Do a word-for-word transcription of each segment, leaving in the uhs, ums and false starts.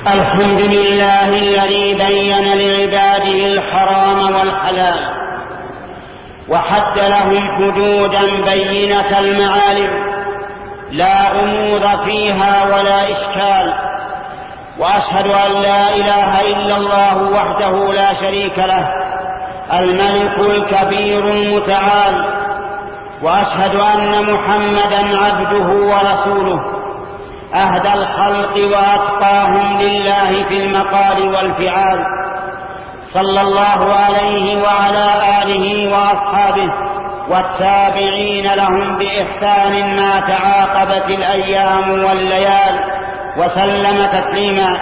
الحمد لله الذي بين لعباده الحرام والحلال وحد لهم حدودا بينة المعالم لا غموض فيها ولا إشكال، وأشهد أن لا إله إلا الله وحده لا شريك له الملك الكبير المتعال، وأشهد أن محمدا عبده ورسوله أهدى الخلق وأتقاهم لله في المقال والفعال، صلى الله عليه وعلى آله وأصحابه والتابعين لهم بإحسان ما تعاقبت الأيام والليال وسلم تسليما.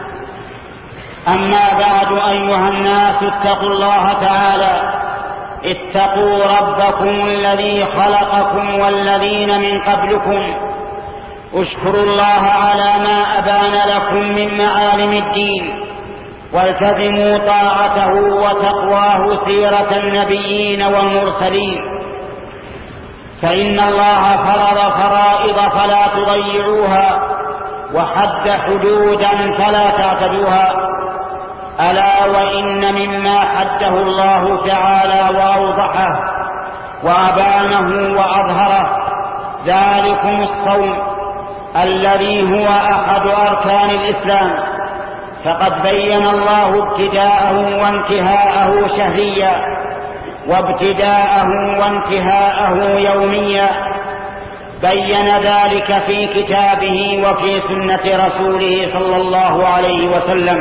أما بعد، أيها الناس اتقوا الله تعالى، اتقوا ربكم الذي خلقكم والذين من قبلكم، اشكروا الله على ما أبان لكم من معالم الدين، والتزموا طاعته وتقواه سيرة النبيين والمرسلين، فإن الله فرض فرائض فلا تضيعوها وحد حدودا فلا تعتدوها. ألا وإن مما حده الله تعالى وأوضحه وأبانه وأظهره ذلكم الصوم الذي هو أحد أركان الإسلام، فقد بين الله ابتداءه وانتهاءه شهريا وابتداءه وانتهاءه يوميا، بين ذلك في كتابه وفي سنة رسوله صلى الله عليه وسلم.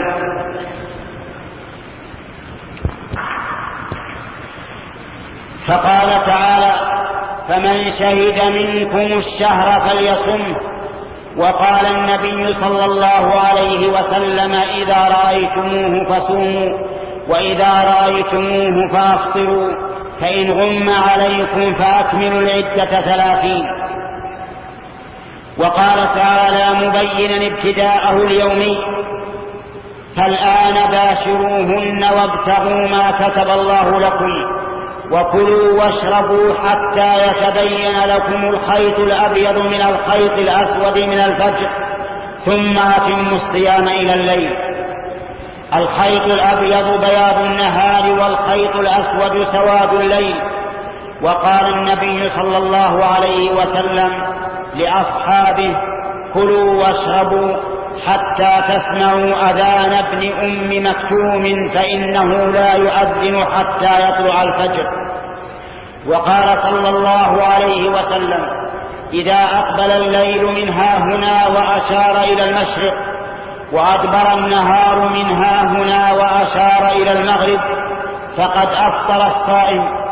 فقال تعالى: فمن شهد منكم الشهر فليصمه. وقال النبي صلى الله عليه وسلم: إذا رأيتموه فصوموا، وإذا رأيتموه فأفطروا، فإن غم عليكم فأكملوا العدة ثلاثين. وقال تعالى مبينا ابتداءه اليومي: فالآن باشروهن وابتغوا ما كتب الله لكم، وكلوا واشربوا حتى يتبين لكم الخيط الأبيض من الخيط الأسود من الفجر، ثم أتموا الصيام إلى الليل. الخيط الأبيض بياض النهار، والخيط الأسود سواد الليل. وقال النبي صلى الله عليه وسلم لأصحابه: كلوا واشربوا حتى تسمعوا أذان ابن أم مكتوم، فإنه لا يؤذن حتى يطلع الفجر. وقال صلى الله عليه وسلم: إذا أقبل الليل من ها هنا وأشار إلى المشرق، وأدبر النهار من ها هنا وأشار إلى المغرب، فقد أفطر الصائم.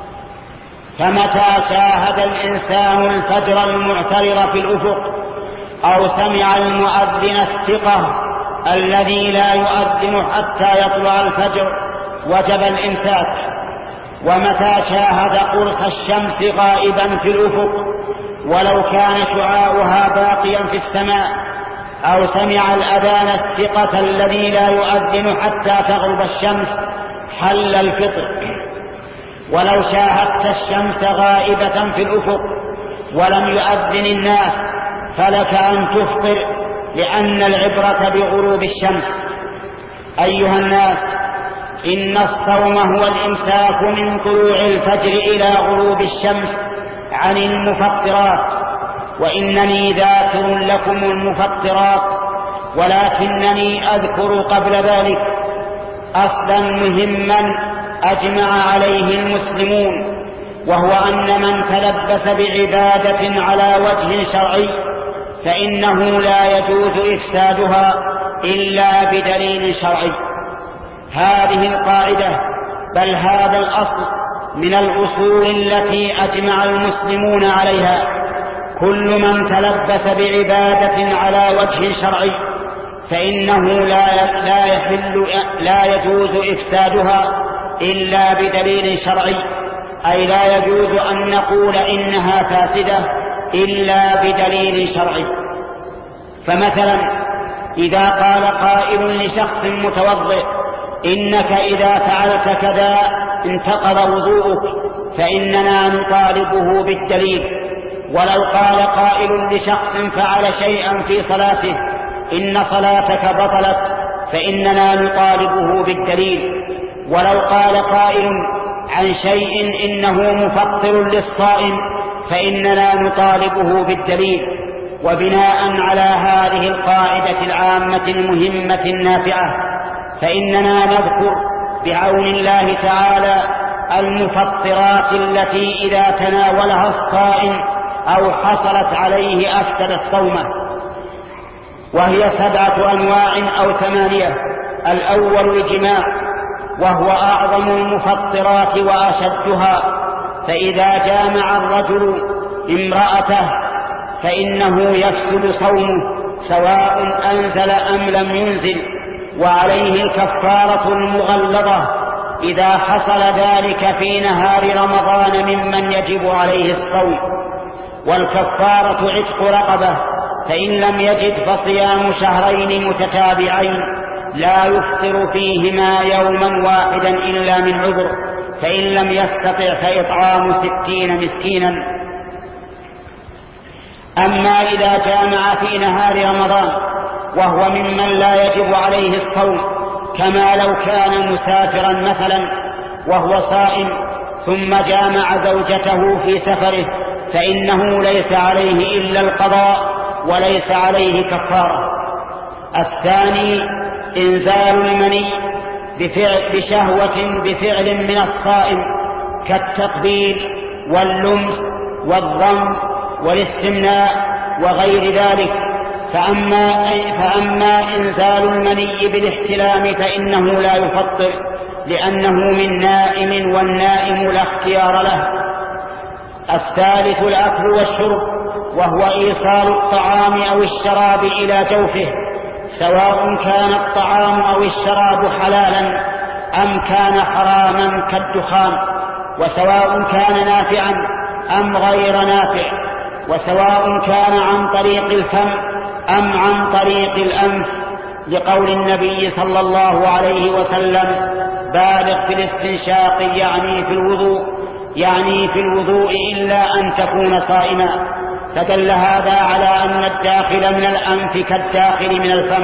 فمتى شاهد الإنسان الفجر المعترض في الأفق، أو سمع المؤذن الثقة الذي لا يؤذن حتى يطلع الفجر، وجب الإمساك. ومتى شاهد قرص الشمس غائبا في الأفق ولو كان شعاعها باقيا في السماء، أو سمع الأذان الثقة الذي لا يؤذن حتى تغرب الشمس، حل الفطر. ولو شاهدت الشمس غائبة في الأفق ولم يؤذن الناس فلك أن تفطر، لأن العبرة بغروب الشمس. أيها الناس، إن الصوم هو الإمساك من طلوع الفجر إلى غروب الشمس عن المفطرات، وإنني ذاكر لكم المفطرات، ولكنني أذكر قبل ذلك أصلا مهما أجمع عليه المسلمون، وهو أن من تلبس بعبادة على وجه شرعي فإنه لا يجوز إفسادها إلا بدليل شرعي. هذه القاعدة، بل هذا الأصل من الأصول التي أجمع المسلمون عليها: كل من تلبس بعبادة على وجه شرعي فإنه لا لا يحل لا يجوز إفسادها إلا بدليل شرعي، أي لا يجوز أن نقول إنها فاسدة إلا بدليل شرعي. فمثلا إذا قال قائل لشخص متوضئ: إنك إذا فعلت كذا انتقض وضوءك، فإننا نطالبه بالدليل. ولو قال قائل لشخص فعل شيئا في صلاته إن صلاتك بطلت، فإننا نطالبه بالدليل. ولو قال قائل عن شيء إنه مفطر للصائم فإننا نطالبه بالدليل. وبناء على هذه القاعدة العامة المهمة النافعة فإننا نذكر بعون الله تعالى المفطرات التي إذا تناولها الصائم أو حصلت عليه أفسدت صومه، وهي سبعة أنواع أو ثمانية. الأول الجماع، وهو أعظم المفطرات وأشدها، فإذا جامع الرجل امرأته فإنه يفسد صومه سواء أنزل أم لم ينزل، وعليه الكفارة المغلظة إذا حصل ذلك في نهار رمضان ممن يجب عليه الصوم. والكفارة عتق رقبة، فإن لم يجد فصيام شهرين متتابعين لا يفطر فيهما يوما واحدا إلا من عذر، فإن لم يستطع فإطعام ستين مسكينا. أما إذا جامع في نهار رمضان وهو ممن لا يجب عليه الصوم، كما لو كان مسافرا مثلا وهو صائم ثم جامع زوجته في سفره فإنه ليس عليه إلا القضاء وليس عليه كفارة. الثاني إنزال المني بفعل بشهوة بفعل من الصائم كالتقبيل واللمس والضم والاستمناء وغير ذلك. فأما, فأما إنزال المني بالاحتلام فإنه لا يفطر، لأنه من نائم والنائم لا اختيار له. الثالث الأكل والشرب، وهو إيصال الطعام أو الشراب إلى جوفه، سواء كان الطعام أو الشراب حلالا أم كان حراما كالدخان، وسواء كان نافعا أم غير نافع، وسواء كان عن طريق الفم أم عن طريق الأنف، لقول النبي صلى الله عليه وسلم: بالغ في الاستنشاق يعني في الوضوء يعني في الوضوء إلا أن تكون صائما. فدل هذا على أن الداخل من الأنف كالداخل من الفم.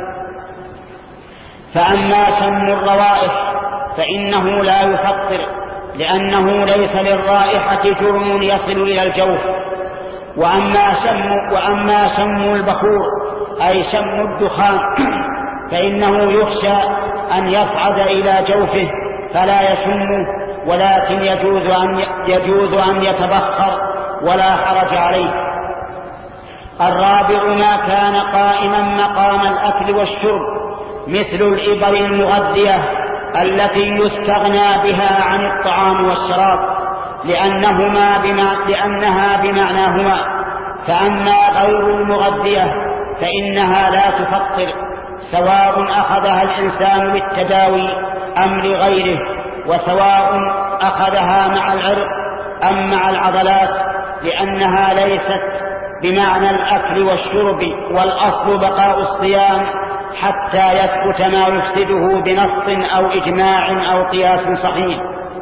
فأما شم الروائح فإنه لا يفطر، لأنه ليس للرائحة جرم يصل إلى الجوف. وأما شم, وأما شم البخور أي شم الدخان فإنه يخشى أن يصعد إلى جوفه فلا يشمه، ولكن يجوز أن, يجوز أن يتبخر ولا حرج عليه. الرابع ما كان قائما مقام الأكل والشرب، مثل الإبر المغذية التي يستغنى بها عن الطعام والشراب، لأنهما بمع... لأنها بمعناهما. فأما غير المغذية فإنها لا تفطر، سواء أخذها الإنسان للتداوي أم لغيره، وسواء أخذها مع العرق أم مع العضلات، لأنها ليست بمعنى الأكل والشرب. والأصل بقاء الصيام حتى يثبت ما يفسده بنص أو إجماع أو قياس صحيح.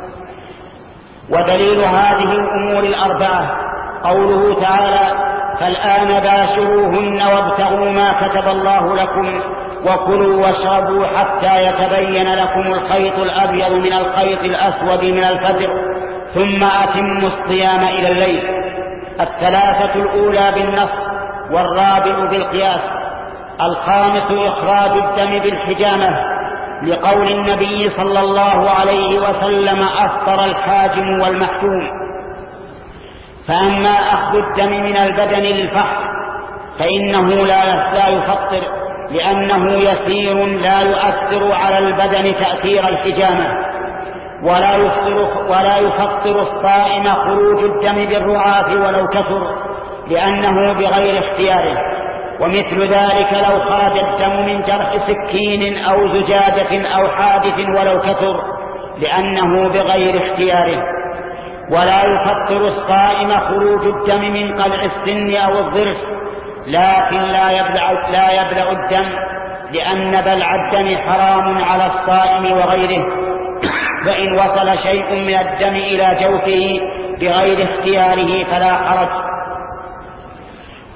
ودليل هذه الأمور الأربعة قوله تعالى: فالآن باشروهن وابتغوا ما كتب الله لكم وكلوا واشربوا حتى يتبين لكم الخيط الأبيض من الخيط الأسود من الفجر ثم أتموا الصيام إلى الليل. الثلاثة الأولى بالنص والرابع بالقياس. الخامس إخراج الدم بالحجامة، لقول النبي صلى الله عليه وسلم: أفطر الحاجم والمحجوم. فأما أخذ الدم من البدن للفحص فإنه لا يفطر، لأنه يسير لا يؤثر على البدن تأثير الحجامة. ولا يفطر, ولا يفطر الصائم خروج الدم بالرعاف ولو كثر، لأنه بغير اختياره. ومثل ذلك لو خرج الدم من جرح سكين أو زجاجة أو حادث ولو كثر، لأنه بغير اختياره. ولا يفطر الصائم خروج الدم من قلع السن أو الضرس، لكن لا يبلع, لا يبلع الدم، لأن بلع الدم حرام على الصائم وغيره. فإن وصل شيء من الدم إلى جوفه بغير اختياره فلا حرج.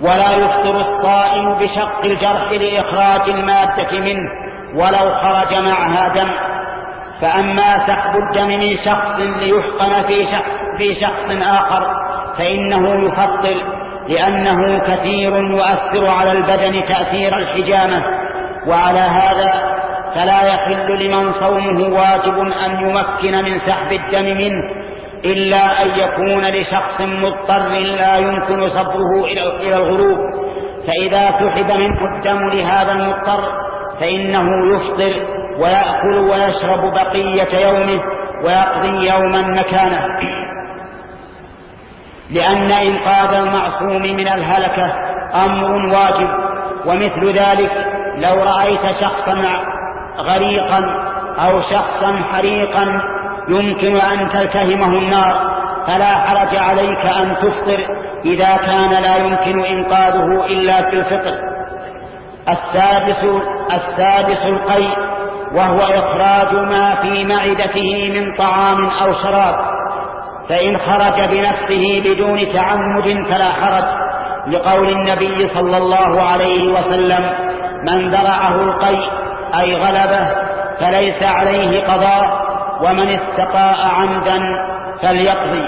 ولا يفطر الصائم بشق الجرح لإخراج المادة منه ولو خرج معها دم. فأما سحب الدم من شخص ليحقن في شخص, في شخص آخر فإنه يفطر، لأنه كثير يؤثر على البدن تأثير الحجامة، وعلى هذا فلا يحل لمن صومه واجب أن يمكن من سحب الدم منه إلا أن يكون لشخص مضطر لا يمكن صبره إلى الغروب، فإذا سحب منه الدم لهذا المضطر فإنه يفطر ويأكل ويشرب بقية يومه ويقضي يوما مكانه، لأن إنقاذ المعصوم من الهلكة أمر واجب. ومثل ذلك لو رأيت شخصا غريقا أو شخصا حريقا يمكن أن تلتهمه النار فلا حرج عليك أن تفطر إذا كان لا يمكن إنقاذه إلا في الفطر. السادس, السادس القيء، وهو إخراج ما في معدته من طعام أو شراب، فإن خرج بنفسه بدون تعمد فلا حرج، لقول النبي صلى الله عليه وسلم: من درعه القيء أي غلبه فليس عليه قضاء، ومن استقاء عمدا فليقضي.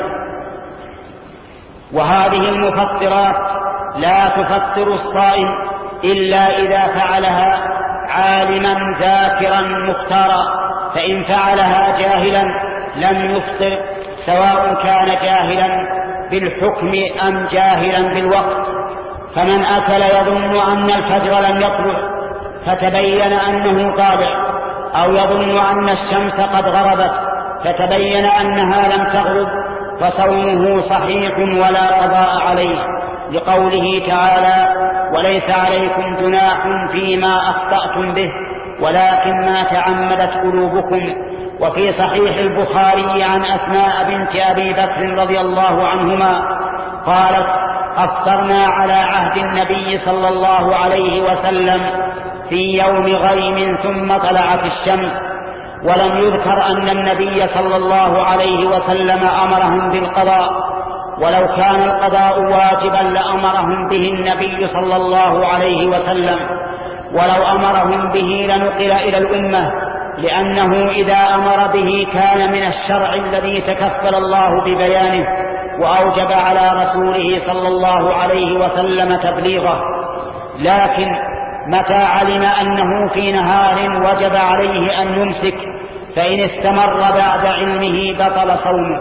وهذه المفطرات لا تفطر الصائم إلا إذا فعلها عالما ذاكرا مختارا، فإن فعلها جاهلا لم يفطر، سواء كان جاهلا بالحكم أم جاهلا بالوقت. فمن أكل يظن أن الفجر لم يطلع فتبين أنه طالع، أو يظن أن الشمس قد غربت فتبين أنها لم تغرب، فصومه صحيح ولا قضاء عليه، لقوله تعالى: وليس عليكم جناح فيما أخطأتم به ولكن ما تعمدت قلوبكم. وفي صحيح البخاري عن أسماء بنت أبي بكر رضي الله عنهما قالت: أفطرنا على عهد النبي صلى الله عليه وسلم في يوم غيم ثم طلعت الشمس، ولم يذكر أن النبي صلى الله عليه وسلم أمرهم بالقضاء، ولو كان القضاء واجبا لأمرهم به النبي صلى الله عليه وسلم، ولو أمرهم به لنقل إلى الأمة، لأنه إذا أمر به كان من الشرع الذي تكفل الله ببيانه وأوجب على رسوله صلى الله عليه وسلم تبليغه. لكن متى علم أنه في نهار وجب عليه أن يمسك، فإن استمر بعد علمه بطل صومه.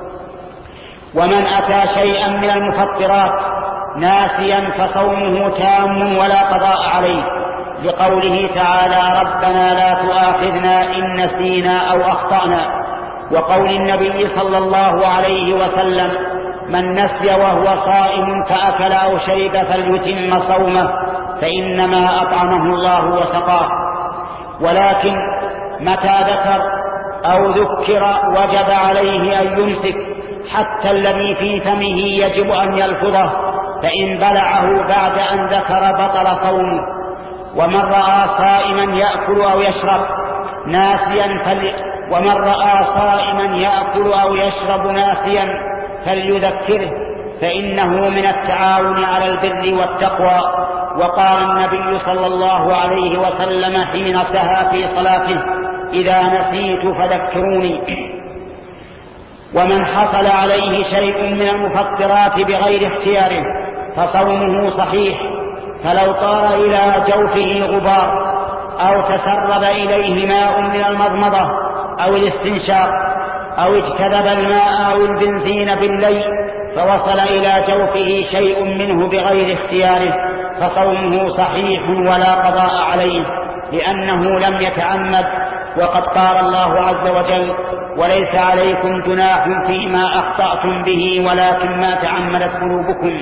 ومن أتى شيئا من المفطرات ناسيا فصومه تام ولا قضاء عليه، لقوله تعالى: ربنا لا تؤاخذنا إن نسينا أو أخطأنا، وقول النبي صلى الله عليه وسلم: من نسي وهو صائم فأكل أو شرب فليتم صومه فإنما أطعمه الله وسقاه. ولكن متى ذكر أو ذكر وجب عليه أن يمسك، حتى الذي في فمه يجب أن يلفظه، فإن بلعه بعد أن ذكر بطل صومه. ومن رأى صائما يأكل أو يشرب ناسيا فل... ومن رأى صائما يأكل أو يشرب ناسيا فليذكره، فإنه من التعاون على البر والتقوى. وقال النبي صلى الله عليه وسلم حين سهى في صلاته: إذا نسيت فذكروني. ومن حصل عليه شيء من المفطرات بغير اختياره فصومه صحيح، فلو طار إلى جوفه غبار أو تسرب إليه ماء من المضمضة أو الاستنشاق أو اجتذب الماء أو البنزين بالليل فوصل إلى جوفه شيء منه بغير اختياره فصومه صحيح ولا قضاء عليه، لأنه لم يتعمد. وقد قال الله عز وجل: وليس عليكم جناح فيما أخطأتم به ولكن ما تعمدت قلوبكم.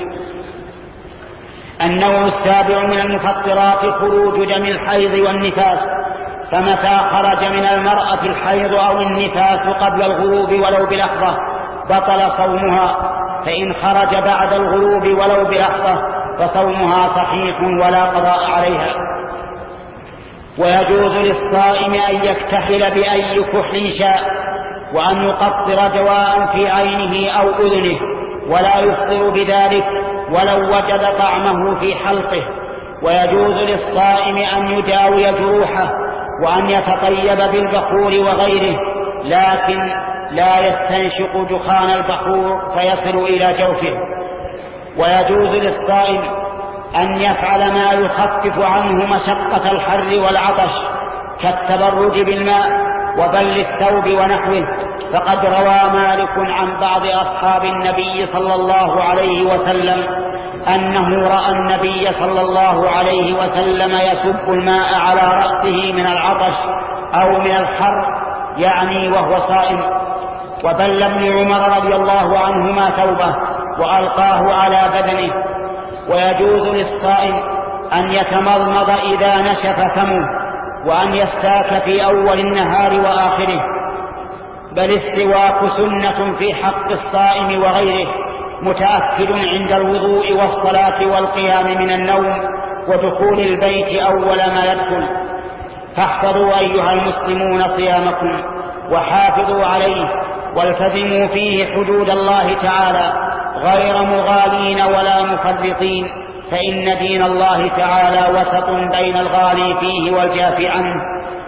النوع السابع من المفطرات خروج دم الحيض والنفاس، فمتى خرج من المرأة الحيض أو النفاس قبل الغروب ولو بلحظة بطل صومها، فإن خرج بعد الغروب ولو بلحظة فصومها صحيح ولا قضاء عليها. ويجوز للصائم أن يكتحل بأي كحل شاء، وأن يقطر دواء في عينه أو أذنه، ولا يفطر بذلك، ولو وجد طعمه في حلقه. ويجوز للصائم أن يداوي جروحه وأن يتطيب بالبخور وغيره، لكن لا يستنشق دخان البخور فيصل إلى جوفه. ويجوز للصائم أن يفعل ما يخفف عنه مشقة الحر والعطش كالتبرد بالماء وبل الثوب ونحوه، فقد روى مالك عن بعض أصحاب النبي صلى الله عليه وسلم أنه رأى النبي صلى الله عليه وسلم يسب الماء على رأسه من العطش أو من الحر، يعني وهو صائم. وبل ابن عمر رضي الله عنهما ثوبه وألقاه على بدنه. ويجوز للصائم أن يتمضمض إذا نشف فمه، وأن يستاك في أول النهار وآخره، بل السواك سنة في حق الصائم وغيره، متأكد عند الوضوء والصلاة والقيام من النوم ودخول البيت أول ما يدخل. فاحفظوا أيها المسلمون صيامكم وحافظوا عليه، والتزموا فيه حدود الله تعالى غير مغالين ولا مفرطين، فإن دين الله تعالى وسط بين الغالي فيه والجاف عنه.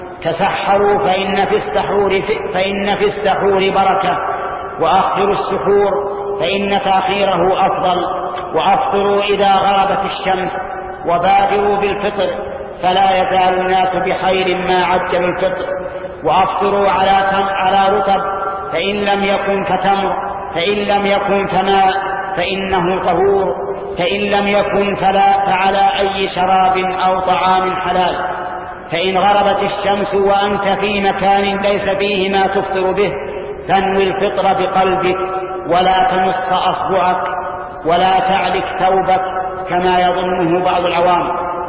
تسحروا فإن في السحور فإن في السحور بركة، وأخروا السحور فإن تأخيره أفضل، وأفطروا إذا غربت الشمس، وبادروا بالفطر فلا يزال الناس بخير ما عجلوا الفطر. وأفطروا على على رطب فإن لم يكن فتمر، فإن لم يكن فماء فإنه طهور، فإن لم يكن فلا فعلى أي شراب أو طعام حلال. فإن غربت الشمس وأنت في مكان ليس فيه ما تفطر به فانوي الفطر بقلبك، ولا تمص أصبعك ولا تعلك ثوبك كما يظنه بعض العوام.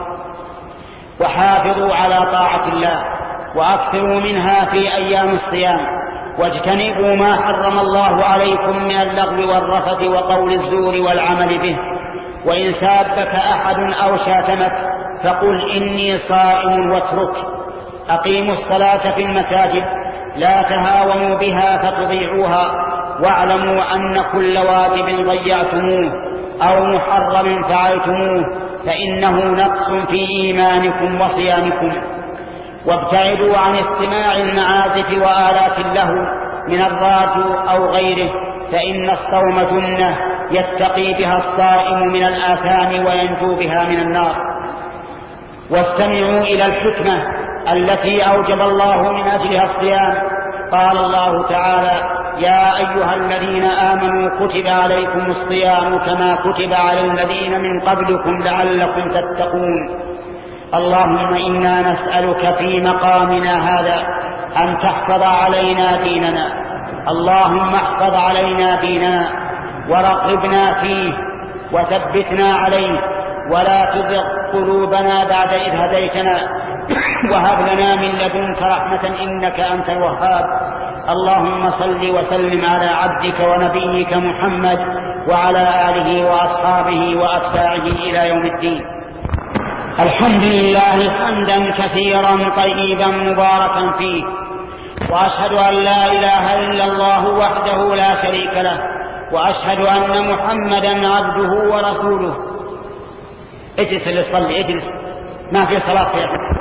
وحافظوا على طاعة الله وأكثروا منها في أيام الصيام، واجتنبوا ما حرم الله عليكم من اللغو والرفث وقول الزور والعمل به. وإن سابك أحد أو شاتمك فقل إني صائم واترك. أقيموا الصلاة في المساجد لا تهاونوا بها فتضيعوها، واعلموا أن كل واجب ضيعتموه أو محرم فعلتموه فإنه نقص في إيمانكم وصيامكم. وابتعدوا عن استماع المعازف وآلات اللهو من الراديو أو غيره، فإن الصوم جنة يتقي بها الصائم من الآثام وينجو بها من النار. واستمعوا إلى الحكمة التي أوجب الله من أجلها الصيام. قال الله تعالى: يا أيها الذين آمنوا كتب عليكم الصيام كما كتب على الذين من قبلكم لعلكم تتقون. اللهم إنا نسألك في مقامنا هذا أن تحفظ علينا ديننا، اللهم احفظ علينا ديننا ورقبنا فيه وثبتنا عليه، ولا تزغ قلوبنا بعد إذ هديتنا وهب لنا من لدنك رحمة إنك أنت الوهاب. اللهم صل وسلم على عبدك ونبيك محمد وعلى آله وأصحابه وأتباعه إلى يوم الدين. الحمد لله حمدا كثيرا طيبا مباركا فيه، وأشهد أن لا إله إلا الله وحده لا شريك له، وأشهد أن محمدا عبده ورسوله. اجلس اللي صلي، اجلس، ما في صلاة يا أخي.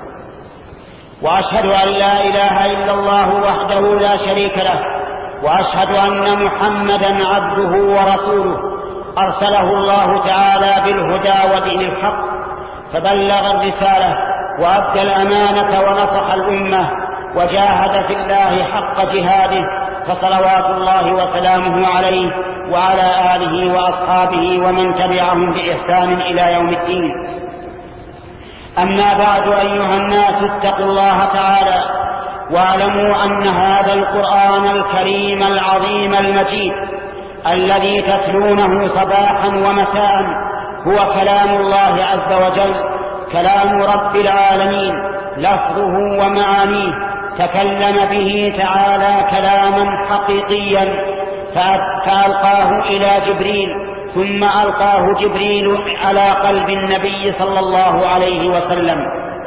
وأشهد أن لا إله إلا الله وحده لا شريك له، وأشهد أن محمدا عبده ورسوله، أرسله الله تعالى بالهدى ودين الحق، فبلغ الرسالة وأدى الأمانة ونصح الأمة وجاهد في الله حق جهاده، فصلوات الله وسلامه عليه وعلى آله وأصحابه ومن تبعهم بإحسان إلى يوم الدين. أما بعد، أيها الناس، اتقوا الله تعالى واعلموا أن هذا القرآن الكريم العظيم المجيد الذي تتلونه صباحا ومساء هو كلام الله عز وجل، كلام رب العالمين، لفظه ومعانيه. تكلم به تعالى كلاما حقيقيا فألقاه إلى جبريل، ثم ألقاه جبريل على قلب النبي صلى الله عليه وسلم.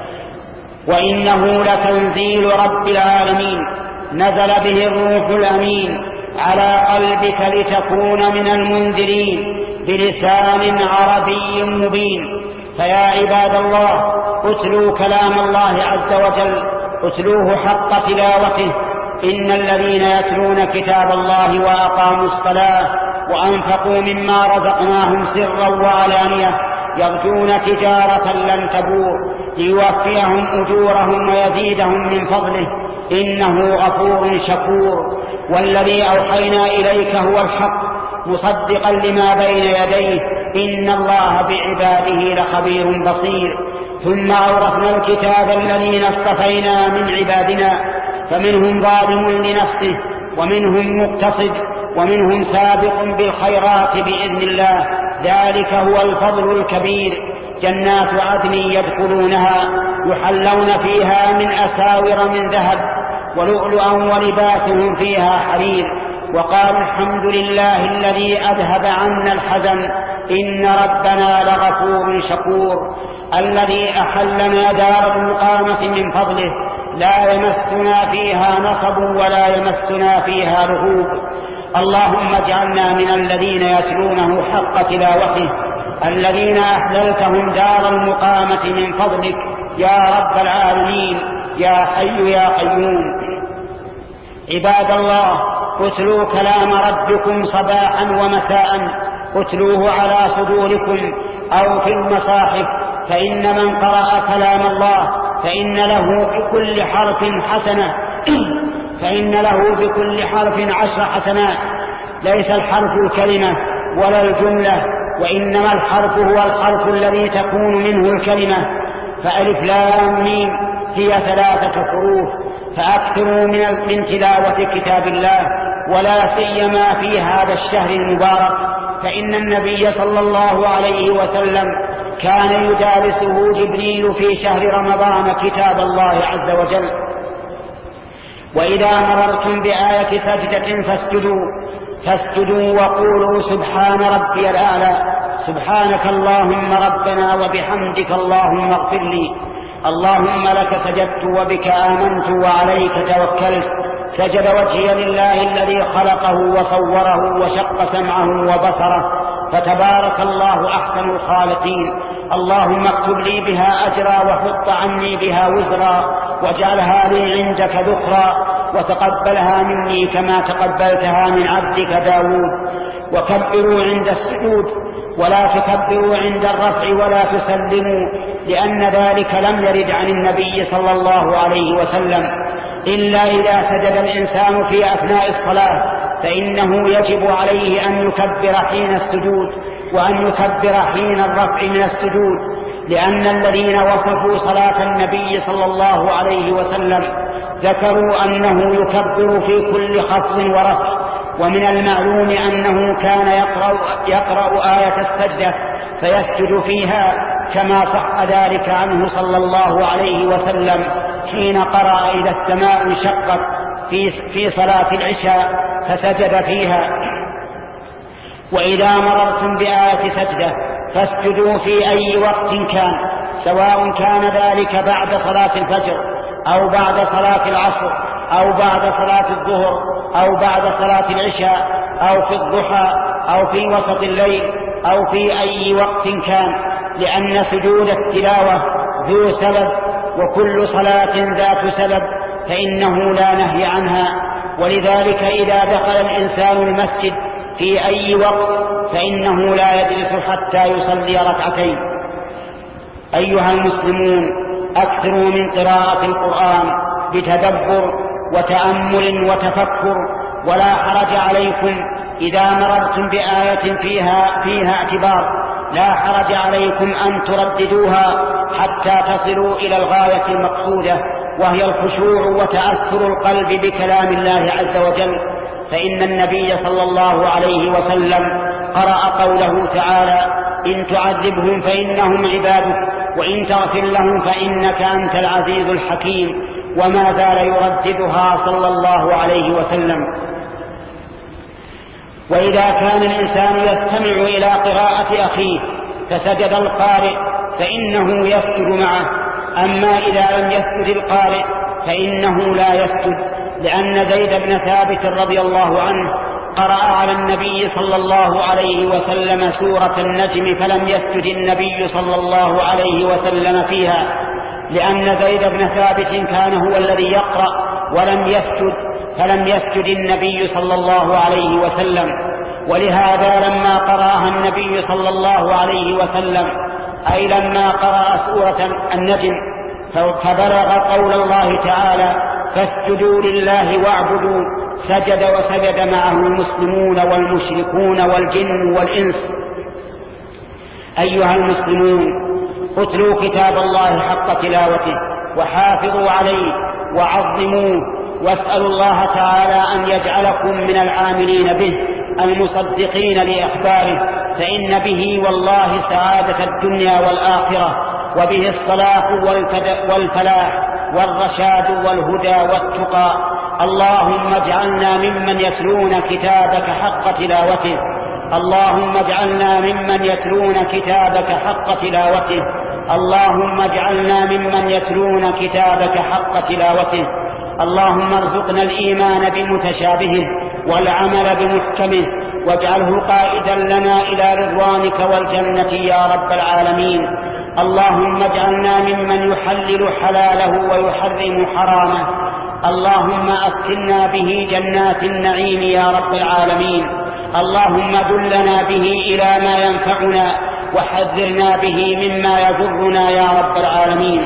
وإنه لتنزيل رب العالمين، نزل به الروح الأمين على قلبك لتكون من المنذرين بلسان عربي مبين. فيا عباد الله، اتلوا كلام الله عز وجل، اتلوه حق تلاوته. إن الذين يتلون كتاب الله وأقاموا الصلاة وأنفقوا مما رزقناهم سرا وعلانية يرجون تجارة لن تبور ليوفيهم أجورهم ويزيدهم من فضله إنه غفور شكور. والذي أوحينا إليك هو الحق مصدقا لما بين يديه إن الله بعباده لخبير بصير. ثم أورثنا الكتاب الذين اصطفينا من عبادنا فمنهم ظالم لنفسه ومنهم مقتصد ومنهم سابق بالخيرات بإذن الله، ذلك هو الفضل الكبير. جنات عدن يدخلونها يحلون فيها من أساور من ذهب ولؤلؤا ولباسهم فيها حرير. وقال الحمد لله الذي أذهب عنا الحزن إن ربنا لغفور شكور. الذي أحلنا دار المقامة من فضله لا يمسنا فيها نصب ولا يمسنا فيها لغوب. اللهم اجعلنا من الذين يتلونه حق تلاوته الذين أحللتهم دار المقامة من فضلك يا رب العالمين يا حي يا قيوم. عباد الله، اتلوا كلام ربكم صباحا ومساء، اتلوه على صدوركم أو في المصاحف، فإن من قرأ كلام الله فإن له بكل حرف حسنة فإن له بكل حرف عشر حسنات. ليس الحرف الكلمة ولا الجملة، وإنما الحرف هو الحرف الذي تكون منه الكلمة. فألف لام ميم هي ثلاثة حروف. فأكثروا من, من تلاوة كتاب الله ولا سيما في هذا الشهر المبارك، فإن النبي صلى الله عليه وسلم كان يدارسه جبريل في شهر رمضان كتاب الله عز وجل. وإذا مررتم بآية سجدة فاسجدوا فاسجدوا وقولوا سبحان ربي الأعلى سبحانك اللهم ربنا وبحمدك اللهم اغفر لي. اللهم لك سجدت وبك آمنت وعليك توكلت. سجد وجهي لله الذي خلقه وصوره وشق سمعه وبصره فتبارك الله أحسن الخالقين. اللهم اكتب لي بها أجرا وحط عني بها وزرا واجعلها لي عندك ذخرا وتقبلها مني كما تقبلتها من عبدك داود. وكبروا عند السجود ولا تكبروا عند الرفع ولا تسلموا، لأن ذلك لم يرد عن النبي صلى الله عليه وسلم إلا إذا سجد الإنسان في أثناء الصلاة، فإنه يجب عليه أن يكبر حين السجود وأن يكبر حين الرفع من السجود، لأن الذين وصفوا صلاة النبي صلى الله عليه وسلم ذكروا أنه يكبر في كل خفض ورفع. ومن المعلوم أنه كان يقرأ, يقرأ آية السجدة فيسجد فيها، كما صح ذلك عنه صلى الله عليه وسلم حين قرأ إذا السماء انشقت في, في صلاة العشاء فسجد فيها. وإذا مررتم بآية سجدة فاسجدوا في أي وقت كان، سواء كان ذلك بعد صلاة الفجر أو بعد صلاة العصر أو بعد صلاة الظهر أو بعد صلاة العشاء أو في الضحى أو في وسط الليل أو في أي وقت كان، لأن سجود التلاوة ذو سبب، وكل صلاة ذات سبب فإنه لا نهي عنها. ولذلك إذا دخل الإنسان المسجد في أي وقت فإنه لا يجلس حتى يصلي ركعتين. أيها المسلمون، أكثروا من قراءة القرآن بتدبر وتأمل وتفكر، ولا حرج عليكم إذا مررتم بآية فيها, فيها اعتبار، لا حرج عليكم أن ترددوها حتى تصلوا إلى الغاية المقصودة، وهي الخشوع وتأثر القلب بكلام الله عز وجل. فإن النبي صلى الله عليه وسلم قرأ قوله تعالى: إن تعذبهم فإنهم عبادك وإن تغفر لهم فإنك أنت العزيز الحكيم، وما زال يرددها صلى الله عليه وسلم. وإذا كان الإنسان يستمع إلى قراءة أخيه فسجد القارئ فإنه يسجد معه، أما إذا لم يسجد القارئ فإنه لا يسجد، لأن زيد بن ثابت رضي الله عنه قرأ على النبي صلى الله عليه وسلم سورة النجم فلم يسجد النبي صلى الله عليه وسلم فيها، لأن زيد بن ثابت كان هو الذي يقرأ ولم يسجد، فلم يسجد النبي صلى الله عليه وسلم. ولهذا لما قرأها النبي صلى الله عليه وسلم، أي لما قرأ سورة النجم، فبلغ قول الله تعالى: فاسجدوا لله واعبدوا، سجد وسجد معه المسلمون والمشركون والجن والإنس. أيها المسلمون، اتلوا كتاب الله حق تلاوته وحافظوا عليه وعظموه، واسألوا الله تعالى أن يجعلكم من العاملين به المصدقين لإخباره، فإن به والله سعادة الدنيا والآخرة، وبه الصلاح والفلاح والرشاد والهدى والتقى. اللهم اجعلنا ممن يتلون كتابك حق تلاوته، اللهم اجعلنا ممن يتلون كتابك حق تلاوته، اللهم اجعلنا ممن يتلون كتابك حق تلاوته. اللهم ارزقنا الإيمان بمتشابهه والعمل بمحكمه، واجعله قائدا لنا إلى رضوانك والجنة يا رب العالمين. اللهم اجعلنا ممن يحلل حلاله ويحرم حرامه، اللهم أسكننا به جنات النعيم يا رب العالمين. اللهم دلنا به إلى ما ينفعنا وحذرنا به مما يضرنا يا رب العالمين.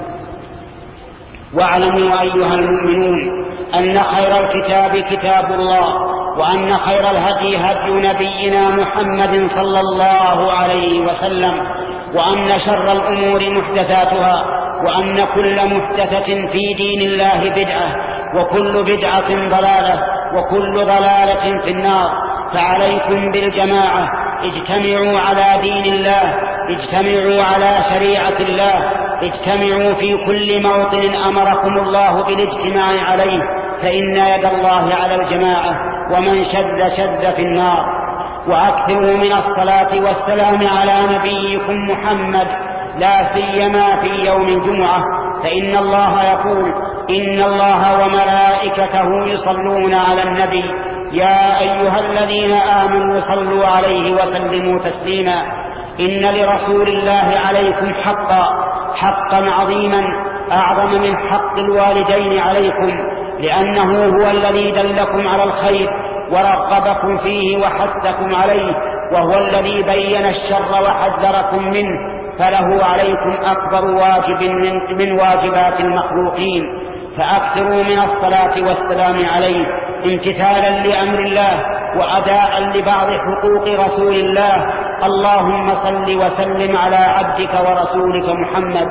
واعلموا أيها المؤمنون أن خير الكتاب كتاب الله، وأن خير الهدي هدي نبينا محمد صلى الله عليه وسلم، وأن شر الأمور محدثاتها، وأن كل محدثة في دين الله بدعة، وكل بدعة ضلالة، وكل ضلالة في النار. فعليكم بالجماعة، اجتمعوا على دين الله، اجتمعوا على شريعة الله، اجتمعوا في كل موطن أمركم الله بالاجتماع عليه، فإن يد الله على الجماعة، ومن شذ شذ في النار. وأكثروا من الصلاة والسلام على نبيكم محمد، لا سيما في يوم الجمعة، فإن الله يقول: إن الله وملائكته يصلون على النبي، يا أيها الذين آمنوا صلوا عليه وسلموا تسليما. إن لرسول الله عليكم حقا، حقا عظيما أعظم من حق الوالدين عليكم، لأنه هو الذي دلكم على الخير ورغبكم فيه وحثكم عليه، وهو الذي بين الشر وحذركم منه، فله عليكم أكبر واجب من, من واجبات المخلوقين. فأكثروا من الصلاة والسلام عليه امتثالا لأمر الله وأداء لبعض حقوق رسول الله. اللهم صل وسلم على عبدك ورسولك محمد،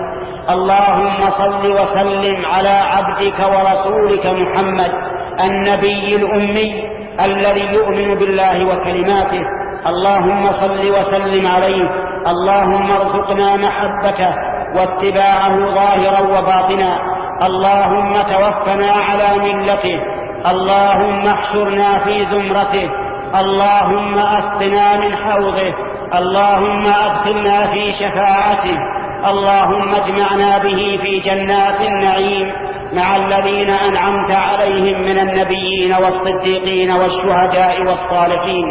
اللهم صل وسلم على عبدك ورسولك محمد النبي الأمي الذي يؤمن بالله وكلماته. اللهم صل وسلم عليه، اللهم ارزقنا محبته واتباعه ظاهرا وباطنا. اللهم توفنا على ملته، اللهم احشرنا في زمرته، اللهم اسقنا من حوضه، اللهم ادخلنا في شفاعته، اللهم اجمعنا به في جنات النعيم مع الذين أنعمت عليهم من النبيين والصديقين والشهداء والصالحين.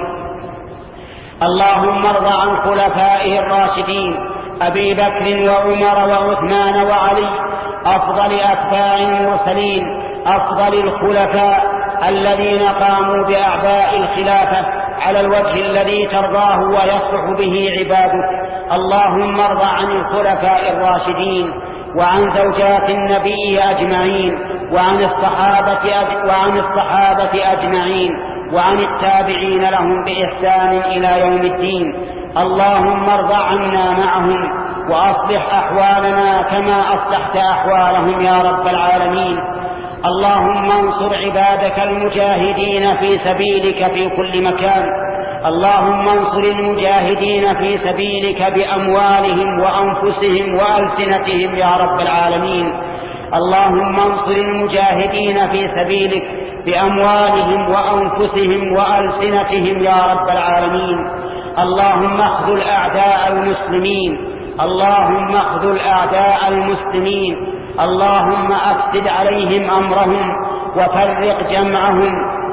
اللهم ارض عن خلفائه الراشدين أبي بكر وعمر وعثمان وعلي، أفضل أتباع المرسلين، أفضل الخلفاء الذين قاموا بأعباء الخلافة على الوجه الذي ترضاه ويصلح به عبادك. اللهم ارض عن الخلفاء الراشدين وعن زوجات النبي أجمعين، وعن الصحابة وعن الصحابة أجمعين، وعن التابعين لهم بإحسان إلى يوم الدين. اللهم ارض عنا معهم وأصلح أحوالنا كما أصلحت أحوالهم يا رب العالمين. اللهم انصر عبادك المجاهدين في سبيلك في كل مكان، اللهم انصر المجاهدين في سبيلك بأموالهم وأنفسهم وألسنتهم يا رب العالمين. اللهم انصر المجاهدين في سبيلك بأموالهم وأنفسهم وألسنتهم يا رب العالمين. اللهم اخذل أعداء المسلمين، اللهم اخذل أعداء المسلمين، اللهم أفسد عليهم أمرهم وفرق جمعهم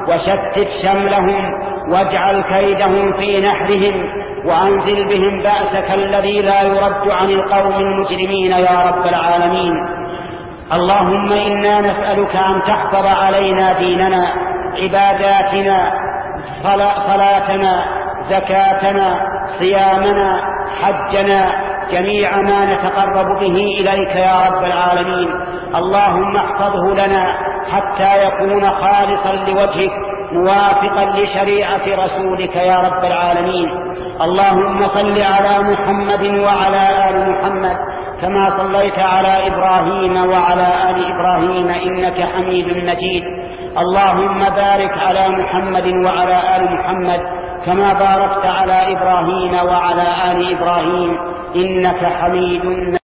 وشتت شملهم واجعل كيدهم في نحرهم وأنزل بهم بأسك الذي لا يرد عن القوم المجرمين يا رب العالمين. اللهم إنا نسألك أن تحفظ علينا ديننا، عباداتنا، صلاتنا، زكاتنا، صيامنا، حجنا، جميع ما نتقرب به إليك يا رب العالمين. اللهم احفظه لنا حتى يكون خالصا لوجهك موافقا لشريعة رسولك يا رب العالمين. اللهم صل على محمد وعلى آل محمد كما صليت على إبراهيم وعلى آل إبراهيم إنك حميد مجيد. اللهم بارك على محمد وعلى آل محمد كما باركت على إبراهيم وعلى آل إبراهيم إنك حميد مجيد.